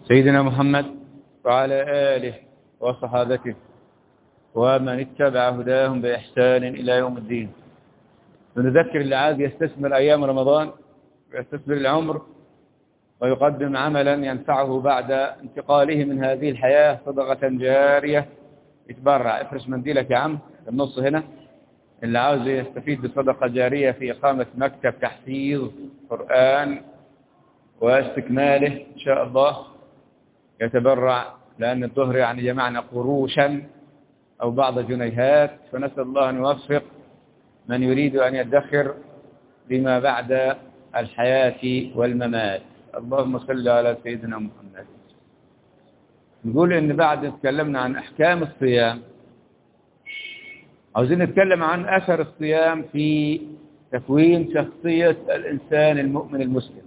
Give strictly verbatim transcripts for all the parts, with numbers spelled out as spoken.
سيدنا محمد وعلى آله وصحابته ومن اتبع هداهم بإحسان إلى يوم الدين. ونذكر اللي عاد يستثمر أيام رمضان ويستثمر العمر ويقدم عملا ينفعه بعد انتقاله من هذه الحياة صدقة جارية. يتبرع، افرش منديلك يا عم في النص هنا، اللي عاوز يستفيد بصدقة جارية في إقامة مكتب تحفيظ قرآن واستكماله إن شاء الله يتبرع، لأن الظهر يعني جمعنا قروشا أو بعض جنيهات، فنسأل الله أن يوفق من يريد أن يدخر لما بعد الحياة والممات. اللهم صل على سيدنا محمد. نقول إن بعد تكلمنا عن أحكام الصيام، عاوزين نتكلم عن أثر الصيام في تكوين شخصية الإنسان المؤمن المسلم.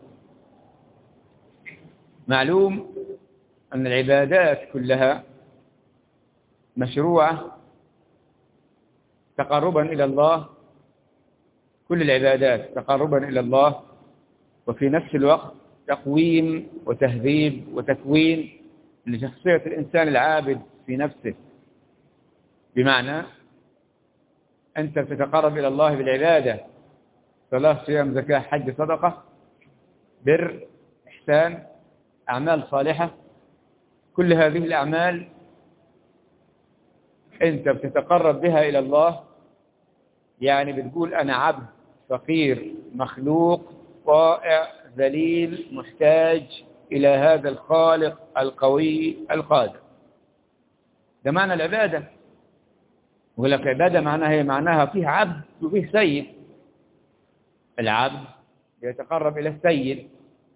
معلوم أن العبادات كلها مشروعة تقربا إلى الله، كل العبادات تقربا إلى الله، وفي نفس الوقت تقويم وتهذيب وتكوين لشخصية الإنسان العابد في نفسه. بمعنى أنت تتقرب إلى الله بالعبادة، صلاة صيام زكاة حج صدقة بر إحسان أعمال صالحة، كل هذه الأعمال أنت بتتقرب بها إلى الله، يعني بتقول أنا عبد فقير مخلوق طائع ذليل محتاج إلى هذا الخالق القوي القادر. ده معنى العبادة. يقول لك عبادة معناها هي معناها فيه عبد وفيه سيد. العبد يتقرب إلى السيد،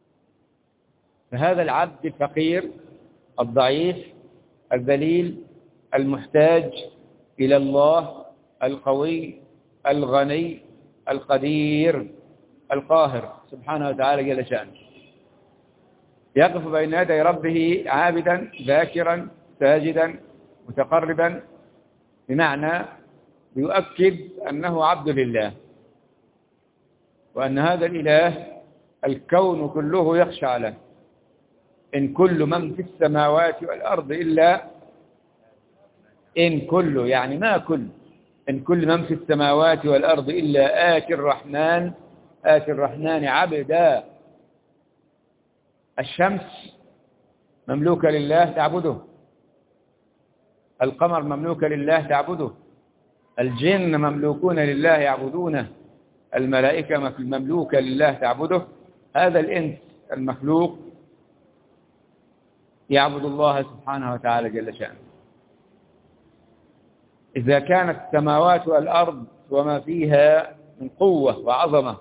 فهذا العبد الفقير الضعيف الذليل المحتاج إلى الله القوي الغني القدير القاهر سبحانه وتعالى جل شأنه، يقف بين يدي ربه عابدا ذاكرا ساجدا متقربا، بمعنى يؤكد أنه عبد لله، وأن هذا الإله الكون كله يخشع له. إن كل من في السماوات والأرض إلا إن كل يعني ما كل إن كل من في السماوات والأرض إلا آتي الرحمن آتي الرحمن عبدا. الشمس مملوكة لله تعبده، القمر مملوك لله تعبده، الجن مملوكون لله يعبدونه، الملائكة مملوكة لله تعبده. هذا الإنس المخلوق يعبد الله سبحانه وتعالى جل شأنه. إذا كانت السماوات والأرض وما فيها من قوة وعظمة،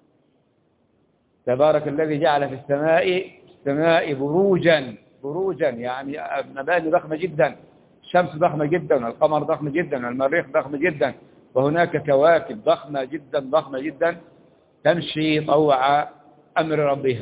تبارك الذي جعل في السماء السماء بروجا بروجا يعني مباني ضخمة جدا، الشمس ضخمة جدا، القمر ضخم جدا، المريخ ضخم جدا، وهناك كواكب ضخمة جدا ضخمة جدا تمشي طوع أمر ربها،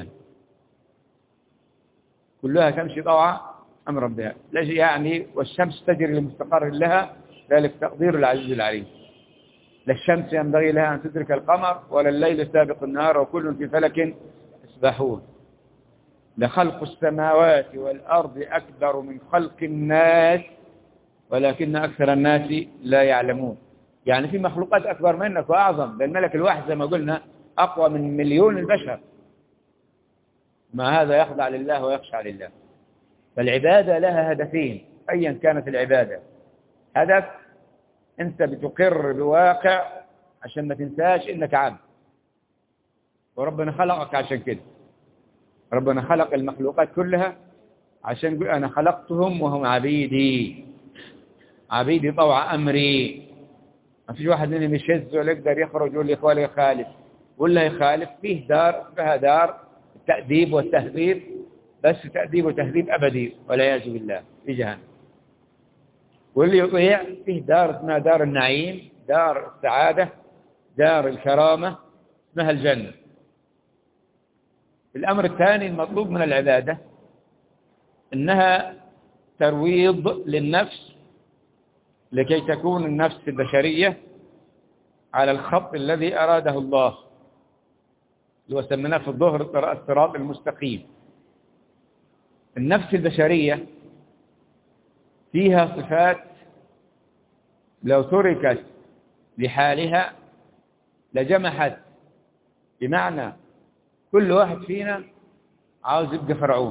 كلها تمشي طوع أمر ربها يعني، والشمس تجري لمستقر لها، ذلك تقدير العزيز العليم. لا الشمس ينبغي لها أن تدرك القمر ولا الليل سابق النهار وكل في فلك يسبحون. لخلق السماوات والأرض أكبر من خلق الناس ولكن أكثر الناس لا يعلمون. يعني في مخلوقات أكبر منك وأعظم، لأن الملك الواحد زي ما قلنا أقوى من مليون البشر، ما هذا يخضع لله ويخشع لله. فالعبادة لها هدفين أيا كانت العبادة. هدف أنت بتقر بواقع عشان ما تنساش إنك عبد، وربنا خلقك عشان كده. ربنا خلق المخلوقات كلها عشان يقول أنا خلقتهم وهم عبيدي، عبيدي طوع أمري. ما فيش واحد منهم يشز ولا يقدر يخرج يقول لي إخواني يخالف، ولا يخالف. فيه دار فيها دار التأديب والتهذيب، بس تأديب وتهذيب أبدي والعياذ بالله في جهنم. واللي يطيع فيه دار اسمها دار النعيم، دار السعادة، دار الكرامة، اسمها الجنة. الأمر الثاني المطلوب من العبادة إنها ترويض للنفس لكي تكون النفس البشرية على الخط الذي أراده الله، اللي سميناه في الظهر الصراط المستقيم. النفس البشرية فيها صفات لو تركت لحالها لجمحت، بمعنى كل واحد فينا عاوز يبقى فرعون،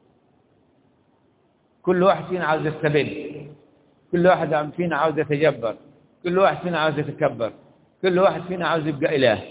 كل واحد فينا عاوز يستبد، كل واحد فينا عاوز يتجبر، كل واحد فينا عاوز يتكبر، كل واحد فينا عاوز يبقى إله.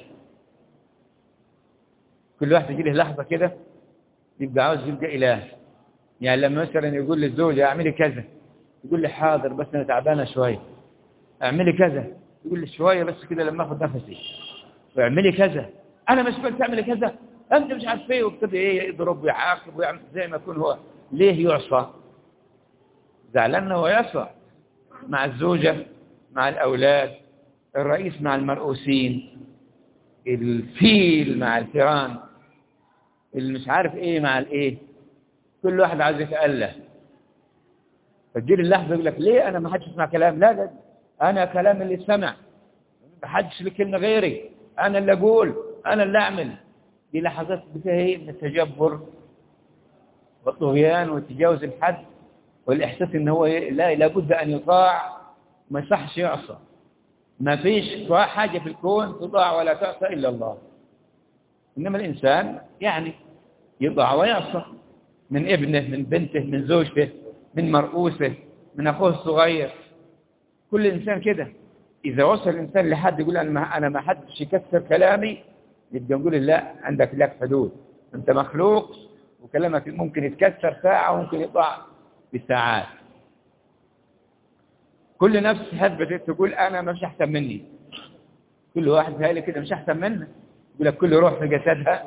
كل واحد يجي له لحظة كده يبقى عاوز يبقى إله. يعني لما مثلا يقول للزوجة اعملي كذا، يقول لي حاضر بس أنا تعبانة شوية. اعملي كذا، يقول لي شوية بس كده لما أخذ نفسي. واعملي كذا، أنا مش قلت تعملي كذا، أنت مش عارف إيه، وابتدي إيه يضرب ويعاقب ويعمل زي ما يكون هو. ليه يعصى؟ زعلان هو يعصى مع الزوجة، مع الأولاد، الرئيس مع المرؤوسين، الفيل مع الفيران، اللي مش عارف إيه مع الإيه. كل واحد عايز يتأله. فتجيل اللحظة يقول لك ليه أنا ما حدش يسمع كلام؟ لا لا، أنا كلام اللي سمع، ما حدش لي كلمة غيري، أنا اللي أقول، أنا اللي أعمل. دي لحظات بتهي من التجبر والطغيان وتجاوز الحد، والإحساس إن هو لا لابد أن يطاع، ما يصحش يعصى. ما فيش حاجة في الكون تطاع ولا تعصى إلا الله. إنما الإنسان يعني يطاع ويعصى، من ابنه، من بنته، من زوجته، من مرؤوسه، من أخوه الصغير. كل إنسان كده. إذا وصل الإنسان لحد يقول أنا ما أنا ما حدش يكسر كلامي، يبقى نقول لا، عندك لك حدود، أنت مخلوق وكلامك ممكن يتكسر ساعة وممكن يطلع بساعات. كل نفس هثبت تقول أنا مش أحسن مني. كل واحد هاي كده مش أحسن منه. يقول لك كل روح في جسدها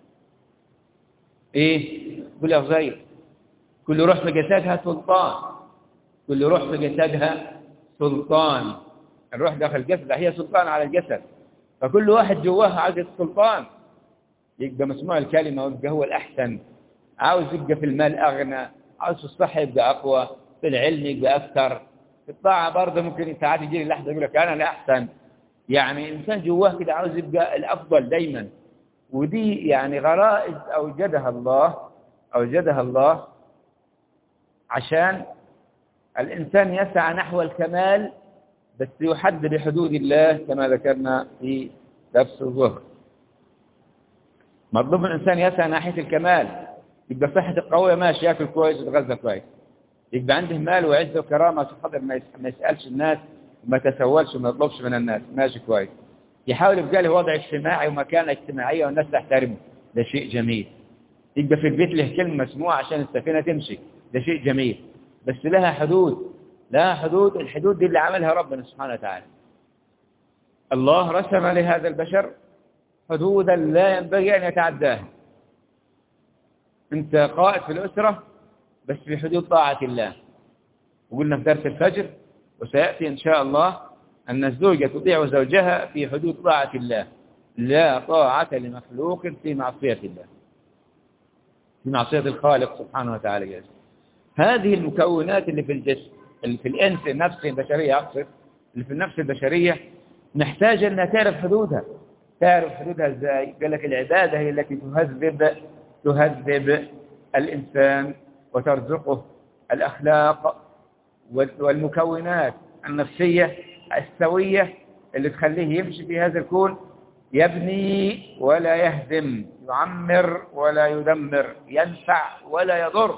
إيه؟ يقول لك زي كل روح في جسدها سلطان. كل روح في جسدها سلطان. الروح داخل الجسد هي سلطان على الجسد. فكل واحد جواها عايز السلطان، يبقى مسموع الكلمة ويبقى هو الأحسن. عاوز يبقى في المال أغنى، عاوز في الصحة يبقى أقوى، في العلم يبقى أكثر، في الطاعة برضه ممكن ساعات يجي لحظة يقول لك أنا الأحسن. يعني إنسان جواه كده عاوز يبقى الأفضل دايما. ودي يعني غرائز أوجدها الله أوجدها الله عشان الإنسان يسعى نحو الكمال، بس يحد بحدود الله كما ذكرنا في درس الظهر. مطلوب الإنسان يسعى ناحية الكمال، يبقى صحته قوية، ماشي، ياكل كويس ويتغذى كويس، يبقى عنده مال وعزة وكرامة عشان خاطر ما يسألش الناس وما يتسولش وما يطلبش من الناس، ماشي كويس. يحاول يبقى له وضع اجتماعي ومكانة اجتماعية والناس تحترمه، ده شيء جميل. يبقى في البيت له كلمة مسموعة عشان السفينة تمشي، ده شيء جميل. بس لها حدود، لها حدود. الحدود دي اللي عملها ربنا سبحانه وتعالى. الله رسم لهذا البشر حدودا لا ينبغي أن يتعداها. أنت قائد في الأسرة بس في حدود طاعة الله. وقلنا في درس الفجر وسيأتي إن شاء الله أن الزوجة تطيع زوجها في حدود طاعة الله. لا طاعة لمخلوق في معصية الله، في معصية الخالق سبحانه وتعالى جل. هذه المكونات اللي في الجسم، اللي في الإنس النفس البشرية أقصد، اللي في النفس البشرية نحتاج أن تعرف حدودها. تعرف حدودها إزاي؟ قال لك العبادة هي التي تهذب تهذب الإنسان وترزقه الأخلاق والمكونات النفسية السوية اللي تخليه يمشي في هذا الكون، يبني ولا يهدم، يعمر ولا يدمر، ينفع ولا يضر،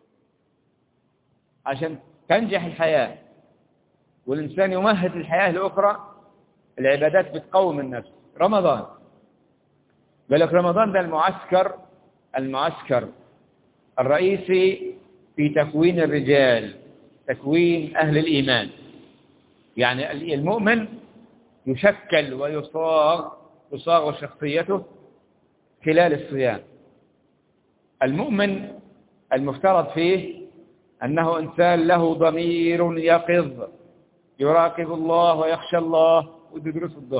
عشان تنجح الحياة والإنسان يمهد الحياة الأخرى. العبادات بتقوم النفس. رمضان قال لك رمضان ده المعسكر المعسكر الرئيسي في تكوين الرجال، تكوين أهل الإيمان. يعني المؤمن يشكل ويصاغ تصاغ شخصيته خلال الصيام. المؤمن المفترض فيه أنه إنسان له ضمير يقظ، يراقب الله ويخشى الله ويدرس الظهر.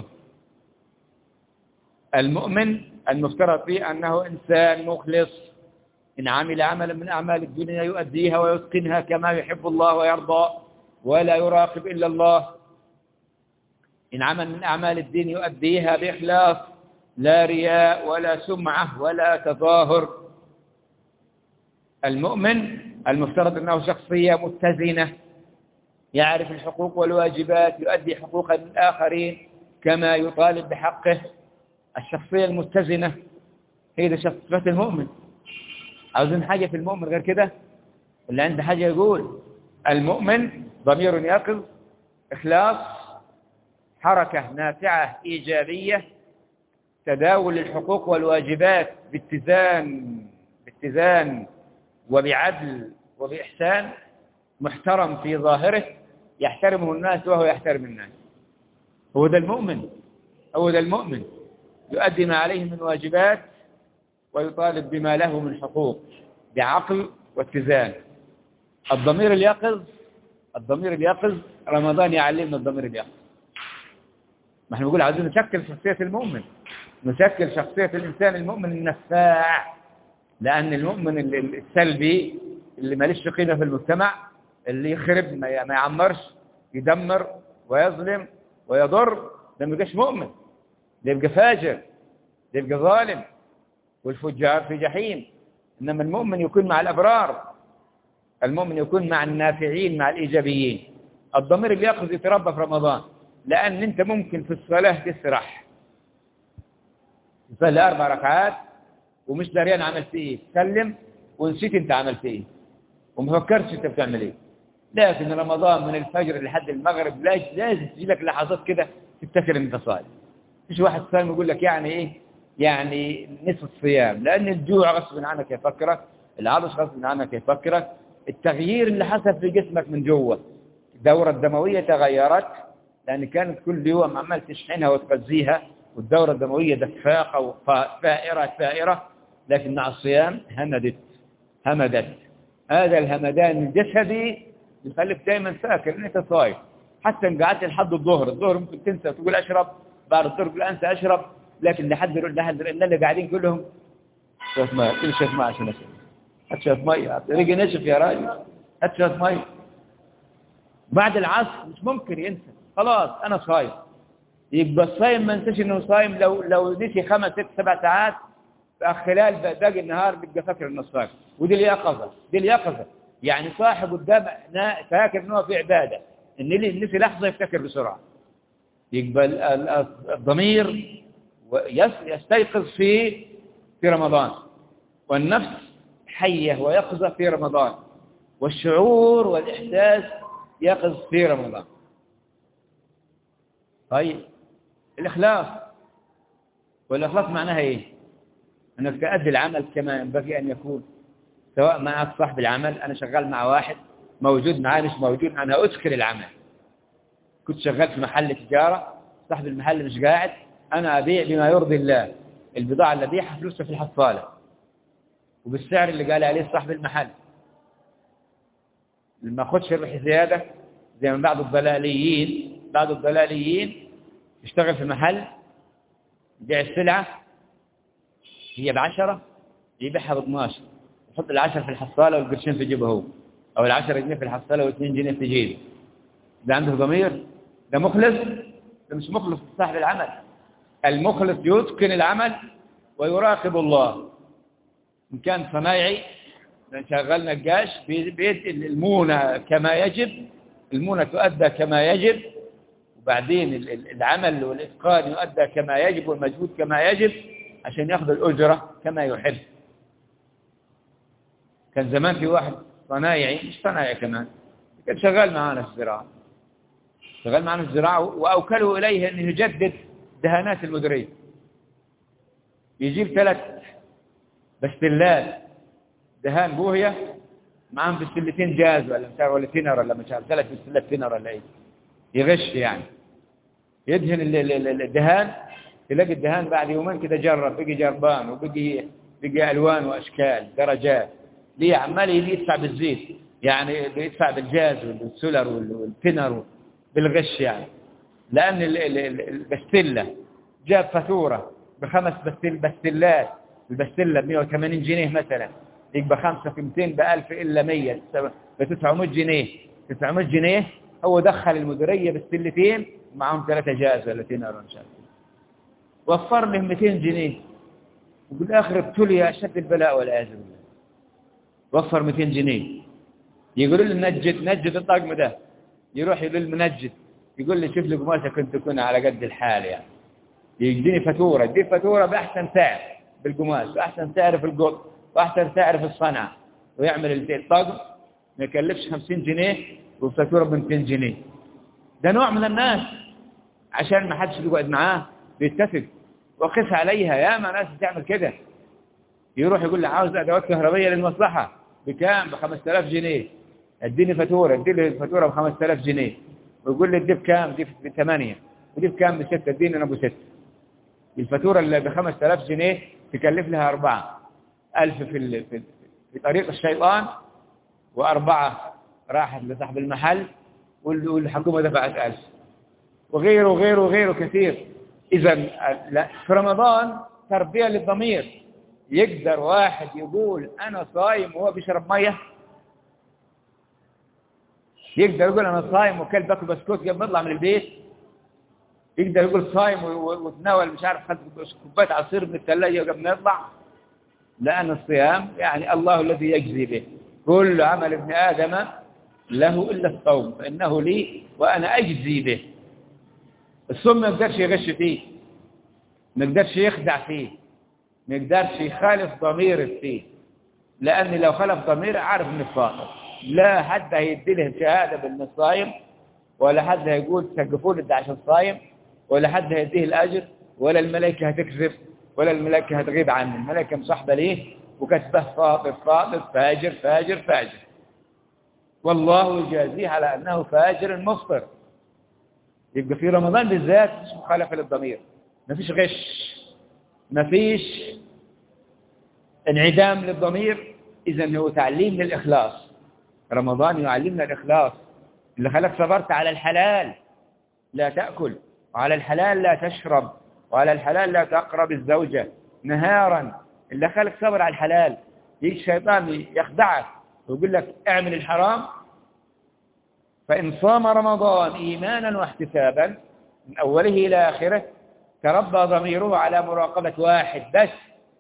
المؤمن المفترض فيه أنه إنسان مخلص، إن عمل عملا من أعمال الدنيا يؤديها ويتقنها كما يحب الله ويرضى ولا يراقب إلا الله. إن عمل من أعمال الدين يؤديها بإخلاص، لا رياء ولا سمعة ولا تظاهر. المؤمن المفترض أنه شخصية متزنة، يعرف الحقوق والواجبات، يؤدي حقوق الآخرين كما يطالب بحقه. الشخصية المتزنة هي ده شخصية المؤمن. عاوزين حاجة في المؤمن غير كده؟ اللي عنده حاجة يقول. المؤمن ضمير يقظ، إخلاص، حركة نافعة إيجابية، تداول الحقوق والواجبات باتزان باتزان وبعدل وبإحسان، محترم في ظاهره، يحترمه الناس وهو يحترم الناس. هو ده المؤمن، هو ده المؤمن، يؤدي ما عليه من واجبات ويطالب بما له من حقوق بعقل واتزان. الضمير اليقظ، الضمير اليقظ رمضان يعلمنا الضمير اليقظ. ما احنا بنقول عايزين نشكل شخصية المؤمن، نشكل شخصية الإنسان المؤمن النفاع. لأن المؤمن السلبي اللي ماليش قيمة في المجتمع، اللي يخرب ما يعمرش، يدمر ويظلم ويضر، ده ما يبقاش مؤمن، ده يبقى فاجر، ده يبقى ظالم، والفجار في جحيم. إنما المؤمن يكون مع الأبرار، المؤمن يكون مع النافعين، مع الإيجابيين. الضمير اللي يأخذ يتربى في رمضان، لأن أنت ممكن في الصلاة تسرح، تصلي أربع ركعات ومش داريان عملت إيه، تسلم ونسيت أنت عملت إيه وما فكرتش أنت بتعمل إيه. لكن رمضان من الفجر لحد المغرب لازم تجي لك لحظات كده تفتكر أنت صايم. مش واحد صايم يقول لك يعني إيه، يعني نصف الصيام، لأن الجوع غصب عنك يفكرك، العطش غصب عنك يفكرك، التغيير اللي حصل في جسمك من جوه، الدورة الدموية تغيرت، لأن كانت كل يوم عمال تشحنها وتغذيها، والدورة الدموية دفاقة وفائرة فائرة، لكن مع الصيام همدت همدت. هذا الهمدان الجسدي يخليك دائما فاكر ان انت صايم. حتى ان قعدت لحد الظهر، الظهر ممكن تنسى تقول اشرب، بعد الظهر تقول انسى اشرب، لكن لحد لحد اللي قاعدين كلهم شويه ماء، كل شويه ماء عشان اشرب، هات شويه ماء، ريقي نشف يا راجل، هات شويه ماء. بعد العصر مش ممكن ينسى، خلاص انا صايم. يبقى الصايم ما انساش انه صايم، لو لو نسي خمس ست سبع ساعات خلال باقي النهار بيبقى فاكر انه صايم. ودي اليقظه، دي اليقظه، يعني صاحب قدام فاكر انه في عباده، ان اللي نسي لحظه يفتكر بسرعه. يبقى الضمير يستيقظ في في رمضان، والنفس حيه ويقظه في رمضان، والشعور والاحساس يقظ في رمضان. طيب الإخلاص، والإخلاص معناها إيه؟ أنك تؤدي العمل كما ينبغي أن يكون، سواء معك صاحب العمل، أنا شغال مع واحد موجود معاه مش موجود، أنا أدخل العمل. كنت شغال في محل تجارة، صاحب المحل مش قاعد، أنا أبيع بما يرضي الله، البضاعة اللي أبيعها فلوسها في الحصالة وبالسعر اللي قال عليه صاحب المحل. لما أخذش ربح زيادة زي من بعض الضلاليين، بعض الضلاليين يشتغل في محل يبيع السلعة هي بعشرة يبيعها باثناشر، يحط العشرة في الحصالة والقرشين في جيبه هو، أو العشرة جنيه في الحصالة واثنين جنيه في جيبه. ده عنده ضمير؟ ده مخلص؟ ده مش مخلص صاحب العمل. المخلص يتقن العمل ويراقب الله. إن كان صنايعي شغال نقاش بيد المونة كما يجب، المونة تؤدى كما يجب، وبعدين العمل والإتقان يؤدى كما يجب والمجهود كما يجب عشان يأخذ الأجرة كما يحب. كان زمان في واحد صنايعي، مش صنايعي كمان، كان شغال معانا في الزراعة، شغال معانا في الزراعة، وأوكله إليه أنه يجدد دهانات المديرية. يجيب ثلاث بستلات دهان بوهية معاهم بستلتين جاز ولا مش عارف ولا تينر ولا مش عارف، ثلاث بستلات تينر ولا ايه، يغش يعني، يدهن الدهان، تلاقي الدهان بعد يومين كده جرب، بقي جربان وبقي بقي الوان واشكال درجات. ليه؟ عمال يدفع بالزيت، يعني بيدفع بالجاز والسولر والتينر بالغش يعني. لان البستله جاب فاتوره بخمس بستل بستلات، البستله ب مئة وثمانين جنيه مثلا، يبقى خمسة في مئتين بألف إلا مية، بتسعمائة جنيه، تسعمائة جنيه. هو دخل المديرية بالسلتين معهم ثلاثة جاز ولا تينر ولا شيء، وفر لهم مئتين جنيه، وبالآخر ابتلي أشد البلاء والعياذ بالله. وفر مئتين جنيه. يقولوا لي نجد نجد الطقم ده، يروح يقول المنجد يقول لي شوف لي قماشه كنت تكون على قد الحال يعني، يديني فاتوره، يدي فاتوره باحسن سعر بالقماش واحسن سعر في القط واحسن سعر في الصنعه، ويعمل الطقم ما يكلفش خمسين جنيه وفاتوره ب مئتين جنيه. ده نوع من الناس عشان ما حدش يقعد معاه بيتفق وقس عليها. يا ما ناس بتعمل كده، يروح يقول لي عاوز ادوات كهربائيه للمصلحه بكام؟ ب خمسة آلاف جنيه، اديني فاتوره، اديني الفاتوره ب خمسة آلاف جنيه، ويقول لي دي بكام؟ دي بثمانية، ودي بكام؟ بستة، اديني انا ابو ستة. الفاتوره اللي ب خمسة آلاف جنيه تكلف لها أربعة ألف في ال... في, في طريق الشيطان، وأربعة راحت لصاحب المحل والحكومه دفعت ألف، وغيره وغيره وغيره كثير. اذا في رمضان تربيه للضمير. يقدر واحد يقول أنا صايم وهو بيشرب مية؟ يقدر يقول أنا صايم وكل باكل بسكوت قبل ما يطلع من البيت؟ يقدر يقول صايم وتناول مش عارف خد كوباية عصير من الثلاجة قبل ما يطلع؟ لأن الصيام يعني الله الذي يجزي به. كل عمل ابن آدم له إلا الصوم فإنه لي وأنا أجزي به. الصوم ما يقدرش يغش فيه، ما يقدرش يخدع فيه، ما يقدرش يخالف ضمير فيه، لأن لو خالف ضمير عارف إنه فاطر. لا حد هيدي له شهادة بأنه صايم، ولا حد هيقول سقفوا له ده عشان صايم، ولا حد هيديه الأجر، ولا الملائكة هتكذب، ولا الملائكة هتغيب عنه. الملائكة مصاحبة ليه وكتبه فاطر فاطر فاجر فاجر فاجر، والله يجازيه على أنه فاجر مفطر. يبقى في رمضان بالذات مخالفة للضمير، ما فيش غش، ما فيش انعدام للضمير. إذن هو تعليم للإخلاص. رمضان يعلمنا الإخلاص. اللي خلق صبرت على الحلال لا تأكل، وعلى الحلال لا تشرب، وعلى الحلال لا تقرب الزوجة نهارا. اللي خلق صبر على الحلال، يجي الشيطان يخدعك ويقول لك اعمل الحرام. فإن صام رمضان إيمانا واحتسابا من أوله إلى آخره تربى ضميره على مراقبة واحد بس،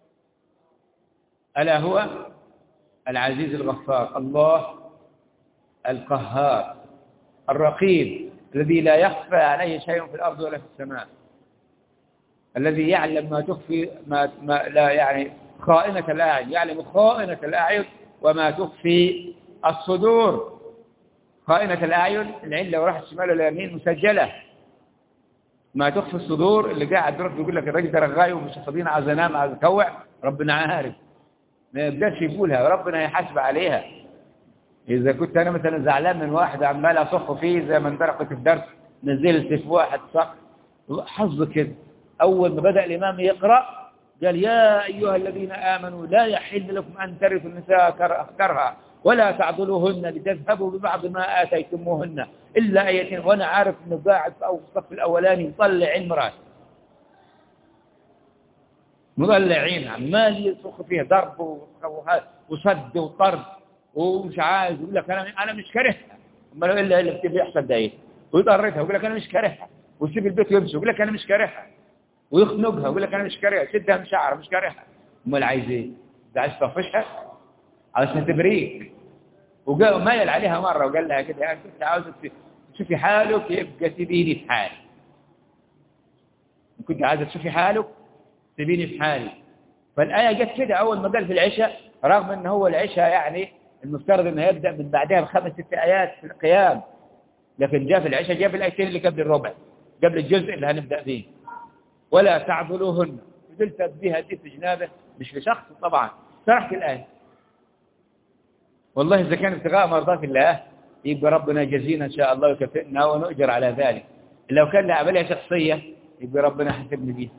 ألا هو العزيز الغفار، الله القهار الرقيب الذي لا يخفى عليه شيء في الأرض ولا في السماء، الذي يعلم ما تخفي ما, ما لا يعني خائنة الأعين، يعلم خائنة الأعين وما تخفي الصدور. خائنة الأعين العين لو راحت شمال ولا يمين مسجلة، ما تخفي الصدور اللي قاعد يروح يقول لك الراجل ده رغاي ومش فاضيين عايز انام عايز اكوع، ربنا عارف ما يقدرش يقولها، ربنا يحاسب عليها. إذا كنت أنا مثلا زعلان من واحد عمال أصخ فيه زي ما انطرقت في درس، نزلت في واحد صح حظ كده، أول ما بدأ الإمام يقرأ قال يا أيها الذين آمنوا لا يحل لكم أن ترثوا النساء كرها ولا تعضلوهن لتذهبوا ببعض ما آتيتموهن إلا أيتين. وأنا عارف إنه قاعد في الصف الأولاني يطلع عين مرات، مضلعين عمال يصخ فيها ضرب وصد وطرد ومش عايز، يقول لك انا انا مش كارهها، امال الا اللي بتبي يحصل ده ايه، ويضرتها ويقول لك انا مش كارهها، ويسيب البيت ويمشي ويقول لك انا مش كارهها، ويخنقها ويقول لك انا مش كارهها، شدها من شعرها مش كارهها. امال عايز ايه؟ ده عايز تطفشها عشان تبريك. وقال مايل عليها مره وقال لها كده يعني كنت عاوزك تشوفي حالك يبقى تبيني في حالي، كنت عايزه تشوفي حالك تبيني في حالي. فالايه جت كده اول ما قال في العشاء، رغم ان هو العشاء يعني المفترض انه يبدا من بعدها بخمس ست ايات في القيام، لكن جاء في العشاء جاء في الايتين اللي قبل الربع، قبل الجزء اللي هنبدا فيه. ولا تعضلوهن، فضلت بها دي في جنابه مش لشخص طبعا، شرحت الايه. والله اذا كان ابتغاء مرضات الله يبقى ربنا يجزينا ان شاء الله ويكافئنا ونؤجر على ذلك. لو كان لها عمليه شخصيه يبقى ربنا حسبني بيها.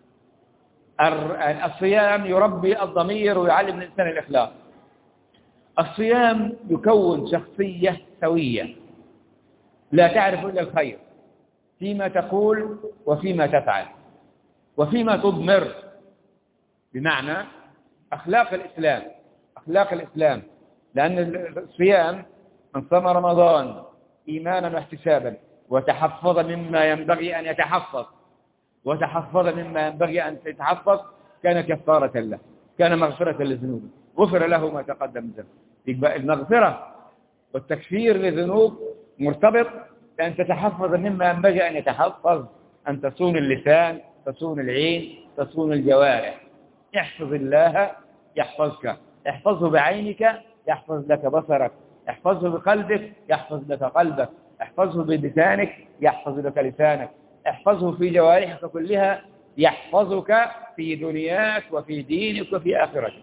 الصيام يربي الضمير ويعلم الانسان الاخلاص. الصيام يكون شخصية سوية لا تعرف إلا الخير فيما تقول وفيما تفعل وفيما تضمر، بمعنى أخلاق الإسلام. أخلاق الإسلام، لأن الصيام من صام رمضان إيمانا واحتسابا وتحفظ مما ينبغي أن يتحفظ وتحفظ مما ينبغي أن يتحفظ كان كفارة له، كان مغفرة للذنوب، غفر له ما تقدم ذنبه. يبقى المغفرة والتكفير للذنوب مرتبط بأن تتحفظ مما ينبغي أن يتحفظ، أن تصون اللسان، تصون العين، تصون الجوارح. احفظ الله يحفظك، احفظه بعينك يحفظ لك بصرك، احفظه بقلبك يحفظ لك قلبك، احفظه بلسانك يحفظ لك لسانك، احفظه في جوارحك كلها يحفظك في دنياك وفي دينك وفي آخرتك.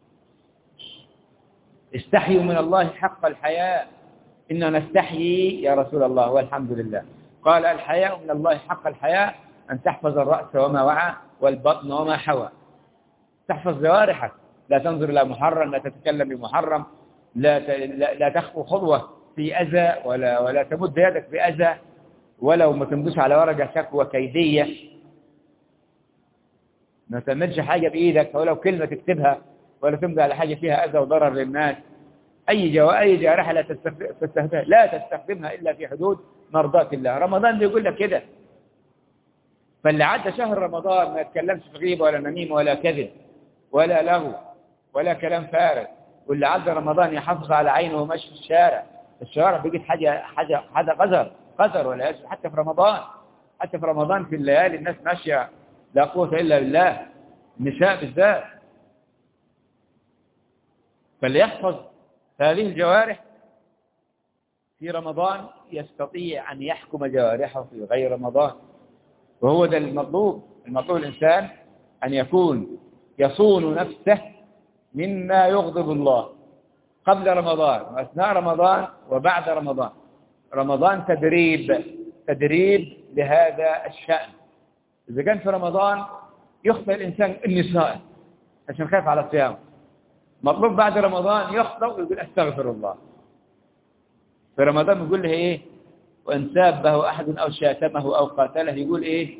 استحيوا من الله حق الحياء، إننا نستحيي يا رسول الله والحمد لله. قال الحياء من الله حق الحياء أن تحفظ الرأس وما وعى والبطن وما حوى. تحفظ جوارحك، لا تنظر إلى محرم، لا تتكلم بمحرم، لا لا, لا تخطو خطوة في أذى، ولا ولا تمد يدك بأذى، ولو ما تمدش على ورقة شكوى كيدية. ما تعملش حاجة بإيدك ولو كلمة تكتبها، ولا تمضي على حاجة فيها أذى وضرر للناس. أي جو أي جارحة لا تستخدمها لا تستخدمها إلا في حدود مرضاة الله. رمضان بيقول لك كده. فاللي عدى شهر رمضان ما يتكلمش في غيبة ولا نميمة ولا كذب ولا لغو ولا كلام فارغ. واللي عدى رمضان يحافظ على عينه ومشي في الشارع. الشوارع بقت حاجة حاجة حاجة قذر قذر ولا يجب. حتى في رمضان حتى في رمضان في الليالي الناس ماشية لا قوة إلا بالله، النساء بالذات. فاللي يحفظ هذه الجوارح في رمضان يستطيع أن يحكم جوارحه في غير رمضان. وهو ده المطلوب. المطلوب الإنسان أن يكون يصون نفسه مما يغضب الله قبل رمضان وأثناء رمضان وبعد رمضان. رمضان تدريب تدريب لهذا الشأن. إذا كان في رمضان يخطئ الإنسان النساء عشان خايف على الصيام، مطلوب بعد رمضان يخطئ ويقول أستغفر الله. في رمضان يقول له إيه؟ وإن سابه أحد أو شاتمه أو قاتله يقول إيه؟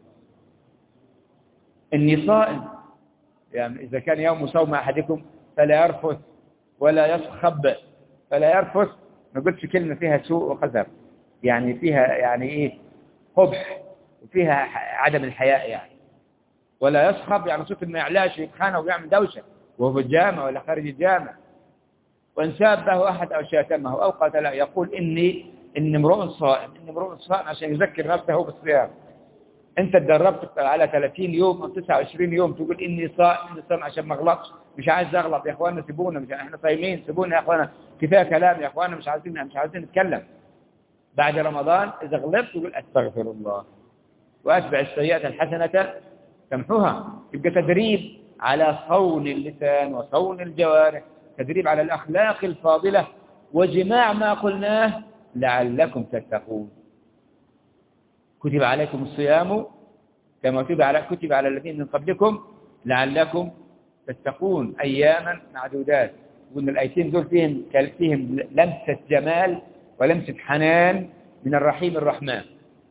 إني صائم. يعني إذا كان يوم صوم أحدكم فلا يرفث ولا يصخب. فلا يرفث ما قلتش كلمة فيها سوء وقذر، يعني فيها يعني إيه؟ قبح وفيها عدم الحياء يعني. ولا يصخب يعني صوت ما يعلاش يتخانق ويعمل دوشة وهو في الجامع ولا خارج الجامع. وإن سابه أحد أو شاتمه أو قاتله يقول إني إني امرؤ صائم. إني امرؤ صائم عشان يذكر نفسه بالصيام. أنت تدربت على ثلاثين يوم أو تسعة وعشرين يوم تقول إني صائم إني صائم عشان ما أغلطش، مش عايز أغلط يا إخواننا سيبونا، مش إحنا صايمين سيبونا يا إخواننا، كفاية كلام يا إخواننا، مش عايزين مش عايزين نتكلم. بعد رمضان إذا غلطت تقول أستغفر الله وأتبع السيئة الحسنة تمحوها. يبقى تدريب على صون اللسان وصون الجوارح، تدريب على الأخلاق الفاضلة، وجماع ما قلناه لعلكم تتقون. كتب عليكم الصيام كما كتب على كتب على الذين من قبلكم لعلكم تتقون أياما معدودات. وإن الآيتين دول فيهم فيهم لمسة جمال ولمسة حنان من الرحيم الرحمن.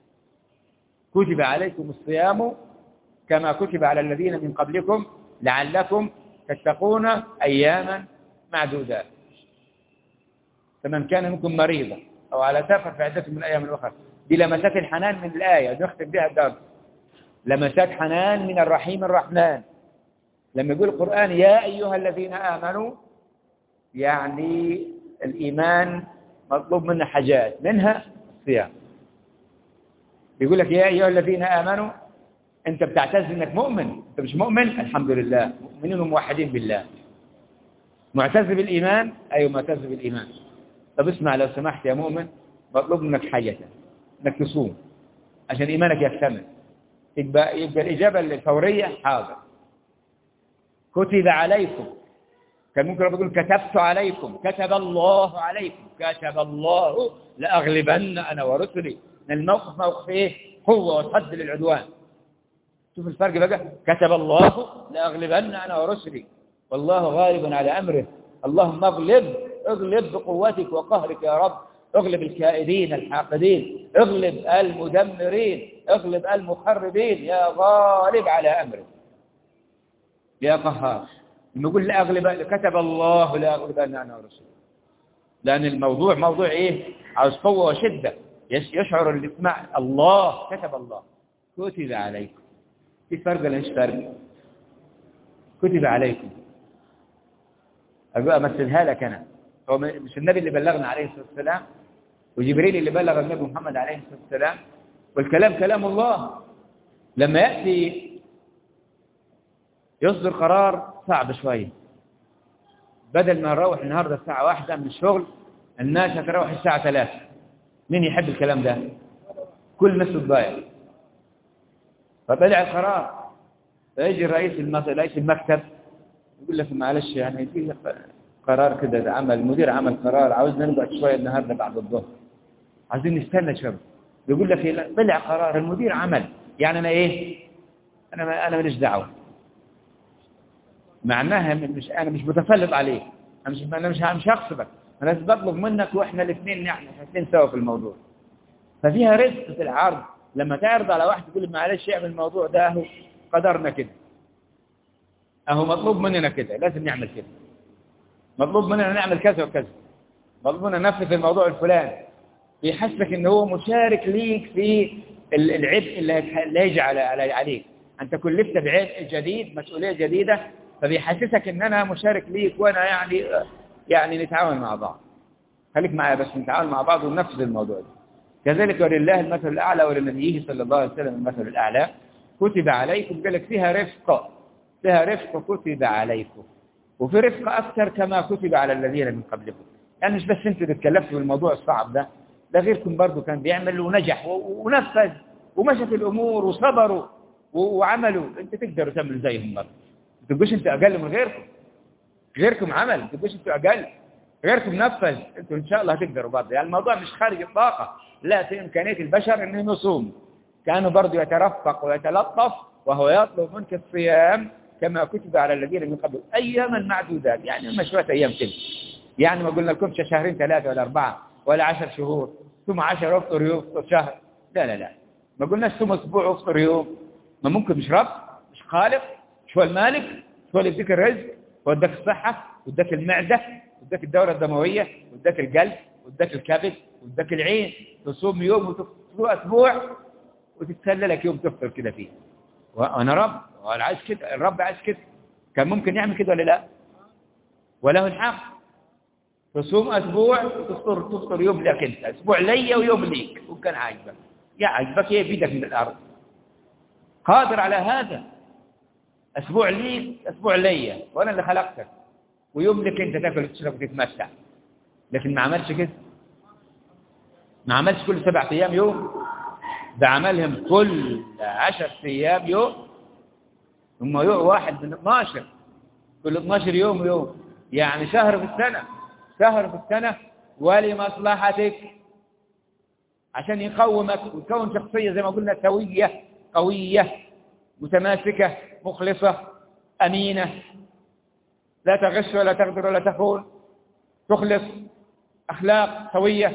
كتب عليكم الصيام كما كتب على الذين من قبلكم لعلكم تتقون أياما معدودات. فمن كان منكم مريضا أو على سفر فعدة من أيام الأخرى. دي لمسات الحنان من الآية نختم بها الدرس. لمسات حنان من الرحيم الرحمن. لما يقول القرآن يا أيها الذين آمنوا، يعني الإيمان مطلوب منه حاجات، منها الصيام. يقول لك يا أيها الذين آمنوا، أنت بتعتز أنك مؤمن، أنت مش مؤمن الحمد لله، مؤمنين وموحدين بالله. معتز بالإيمان، أيوة معتز بالإيمان. طب اسمع لو سمحت يا مؤمن، مطلوب منك حاجة، أنك تصوم عشان إيمانك يكتمل. يبقى, يبقى الإجابة الفورية حاضر. كتب عليكم، كان ممكن رب يقول كتبت عليكم، كتب الله عليكم، كتب الله لأغلبن أنا ورسلي. الموقف موقف إيه؟ قوة وصد للعدوان. شوف الفرق بقى، كتب الله لأغلبن أنا ورسلي والله غالب على أمره. اللهم اغلب اغلب بقوتك وقهرك يا رب، اغلب الكائدين الحاقدين، اغلب المدمرين، اغلب المخربين يا غالب على أمره يا قهار. نقول لا أغلب، كتب الله لا أغلبن أنا ورسلي، لأن الموضوع موضوع إيه؟ عاوز قوة وشدة. يشعر اللي يسمع الله كتب الله. كتب عليكم، في فرق ولا مش فرق؟ كتب عليكم. أبقى أمثلها لك أنا. هو مش النبي اللي بلغنا عليه الصلاة والسلام، وجبريل اللي بلغ النبي محمد عليه الصلاة والسلام، والكلام كلام الله. لما يأتي يصدر قرار صعب شوية، بدل ما نروح النهاردة الساعة واحدة من الشغل الناس هتروح الساعة ثلاثة، مين يحب الكلام ده؟ كل نفس الضايع. فطلع القرار، فيجي رئيس رئيس المكتب يقول لك معلش يعني في قرار كده، عمل المدير عمل قرار عاوزنا نقعد شوية النهاردة بعد الظهر، عايزين نستنى شوية. يقول لك طلع قرار المدير عمل، يعني أنا إيه؟ أنا ما أنا ماليش دعوة. معناها مش أنا مش متسلط عليك، أنا مش أنا مش مش هغصبك، أنا بطلب منك وإحنا الاثنين نحن الاثنين سوا في الموضوع. ففيها رزق في العرض، لما تعرض على واحد تقول معلش اعمل الموضوع ده، أهو قدرنا كده، أهو مطلوب مننا كده، لازم نعمل كده، مطلوب مننا نعمل كذا وكذا، مطلوب مننا ننفذ الموضوع الفلاني. بيحسسك إن هو مشارك ليك في العبء اللي هيجي عليك، أنت كلفت بعبء جديد، مسؤولية جديدة، فبيحسسك إن أنا مشارك ليك وأنا يعني يعني نتعاون مع بعض. خليك معايا بس نتعاون مع بعض وننفذ الموضوع ده. كذلك ولله المثل الأعلى ولنبيه صلى الله عليه وسلم المثل الأعلى. كتب عليكم، قال لك فيها رفق، فيها رفق كتب عليكم، وفي رفق أكثر كما كتب على الذين من قبلكم. يعني مش بس أنتوا اللي تكلفتوا بالموضوع الصعب ده، ده غيركم برضو كان بيعمل ونجح ونفذ ومشت الأمور وصبروا وعملوا. أنت تقدروا تعملوا زيهم برضو، ما تبقوش أنتوا أقل من غيركم. غيركم عمل، ما تبقوش أنتوا أقل، غيركم نفذ، أنتوا إن شاء الله هتقدروا برضو. يعني الموضوع مش خارج الطاقة، لا، في إمكانية البشر أنهم يصوم. كانوا برضو يترفق ويتلطف وهو يطلب منك الصيام كما كتب على الذين من قبل أياما معدودات، يعني ما شوية أيام كده. يعني ما قلنا لكمش شهرين ثلاثة ولا أربعة ولا عشر شهور ثم عشر أفطر يوم أفطر شهر، لا لا لا، ما قلناش ثم أسبوع أفطر يوم. ما ممكن مش رب، مش خالق، مش هو المالك، مش هو اللي يديك الرزق واداك الصحة واداك المعدة واداك الدورة الدموية واداك القلب واداك الكبد واداك العين. تصوم يوم وتفطر أسبوع وتتسلى لك يوم تفطر كده فيه. وأنا رب، وأنا عايز كده، الرب عايز كده. كان ممكن يعمل كده ولا لا؟ وله الحق. تصوم أسبوع وتفطر تفطر يوم لك أنت، أسبوع لي ويوم ليك، وكان عاجبك. يا عاجبك إيه بيدك من الأرض، قادر على هذا. أسبوع ليك أسبوع لي، وأنا اللي خلقتك، ويوم لك أنت تاكل وتشرب وتتمتع. لكن ما عملش كده، ما عملش كل سبع أيام يوم، ده عملهم كل عشر أيام يوم، ثم يوم واحد من اثناشر، كل اثناشر يوم يوم، يعني شهر في السنة، شهر في السنة، ولمصلحتك، عشان يقومك وتكون شخصية زي ما قلنا سوية قوية متماسكة مخلصة أمينة، لا تغش ولا تغدر ولا تخون، تخلص، أخلاق سوية،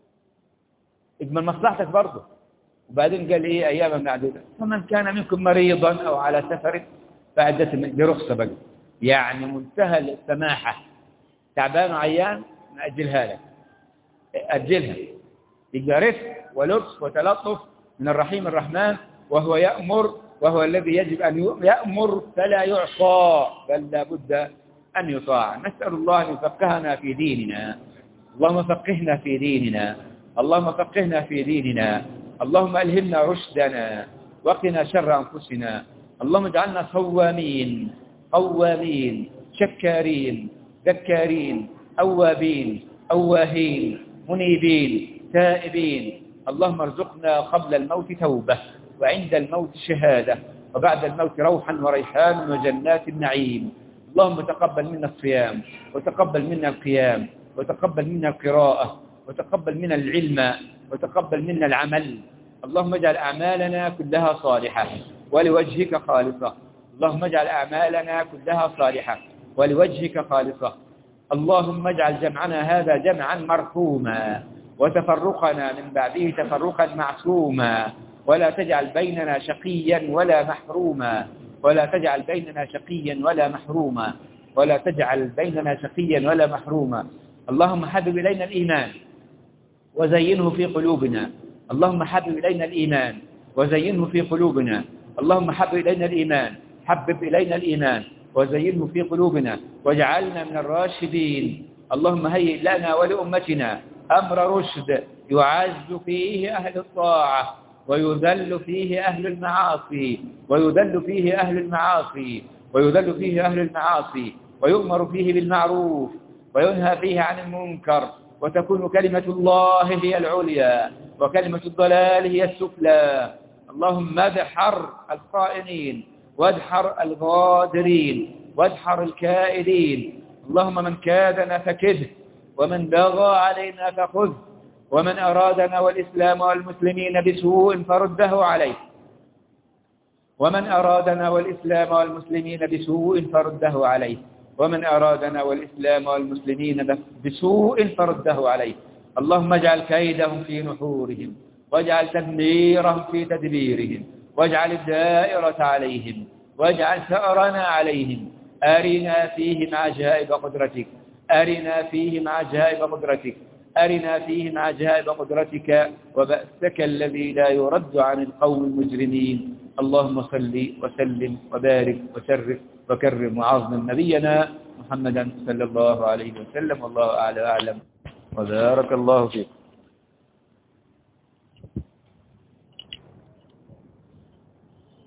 اجمل مصلحتك برضه. وبعدين قال إيه أيام معدودة، فمن كان منكم مريضا أو على سفر فعدة من دي رخصة بقى، يعني منتهى السماحة. تعبان وعيان نأجلها لك، أجلها. يبقى رفق ولطف وتلطف من الرحيم الرحمن، وهو يأمر، وهو الذي يجب أن يأمر فلا يعصى، بل لا بد أن يطاع. نسأل الله أن يفقهنا في ديننا. اللهم فقهنا في ديننا، اللهم فقهنا في ديننا، اللهم ألهمنا رشدنا وقنا شر أنفسنا. اللهم اجعلنا صوامين قوامين شكارين ذكارين أوابين أواهين منيبين تائبين. اللهم ارزقنا قبل الموت توبة، وعند الموت شهادة، وبعد الموت روحا وريحان وجنات النعيم. اللهم تقبل منا الصيام، وتقبل منا القيام، وتقبل منا القراءة، وتقبل منا العلم، وتقبل منا العمل. اللهم اجعل أعمالنا كلها صالحة ولوجهك خالصة. اللهم اجعل أعمالنا كلها صالحة ولوجهك خالصة. اللهم اجعل جمعنا هذا جمعا مرحوما، وتفرقنا من بعده تفرقا معصوما، ولا تجعل بيننا شقيا ولا محروما، ولا تجعل بيننا شقيا ولا محروما، ولا تجعل بيننا شقيا ولا محروما. اللهم حبب إلينا الإيمان وزينه في قلوبنا. اللهم حبب إلينا الإيمان وزينه في قلوبنا. اللهم حبب إلينا الإيمان، حبب إلينا الإيمان وزينه في قلوبنا، واجعلنا من الراشدين اللهم هيئ لنا ولأمتنا أمر رشد يعز فيه أهل الطاعة ويذل فيه أهل المعاصي ويذل فيه أهل المعاصي ويذل فيه أهل المعاصي ويؤمر فيه بالمعروف وينهى فيه عن المنكر، وتكون كلمة الله هي العليا وكلمة الضلال هي السفلى. اللهم ادحر الخائنين وادحر الغادرين وادحر الكائدين. اللهم من كادنا فكده، ومن بغى علينا فخذه، ومن أرادنا والإسلام والمسلمين بسوء فرده عليه، ومن أرادنا والإسلام والمسلمين بسوء فرده عليه، ومن أرادنا والإسلام والمسلمين بسوء فرده عليه. اللهم اجعل كيدهم في نحورهم، واجعل تدميرهم في تدبيرهم، واجعل الدائرة عليهم، واجعل ثأرنا عليهم. أرنا فيهم عجائب قدرتك، أرنا فيهم عجائب قدرتك، أرنا فيهم عجائب قدرتك وبأسك الذي لا يرد عن القوم المجرمين. اللهم صل وسلم وبارك وشرف وكرم وعظم نبينا محمدا صلى الله عليه وسلم. والله أعلى أعلم، وبارك الله فيك.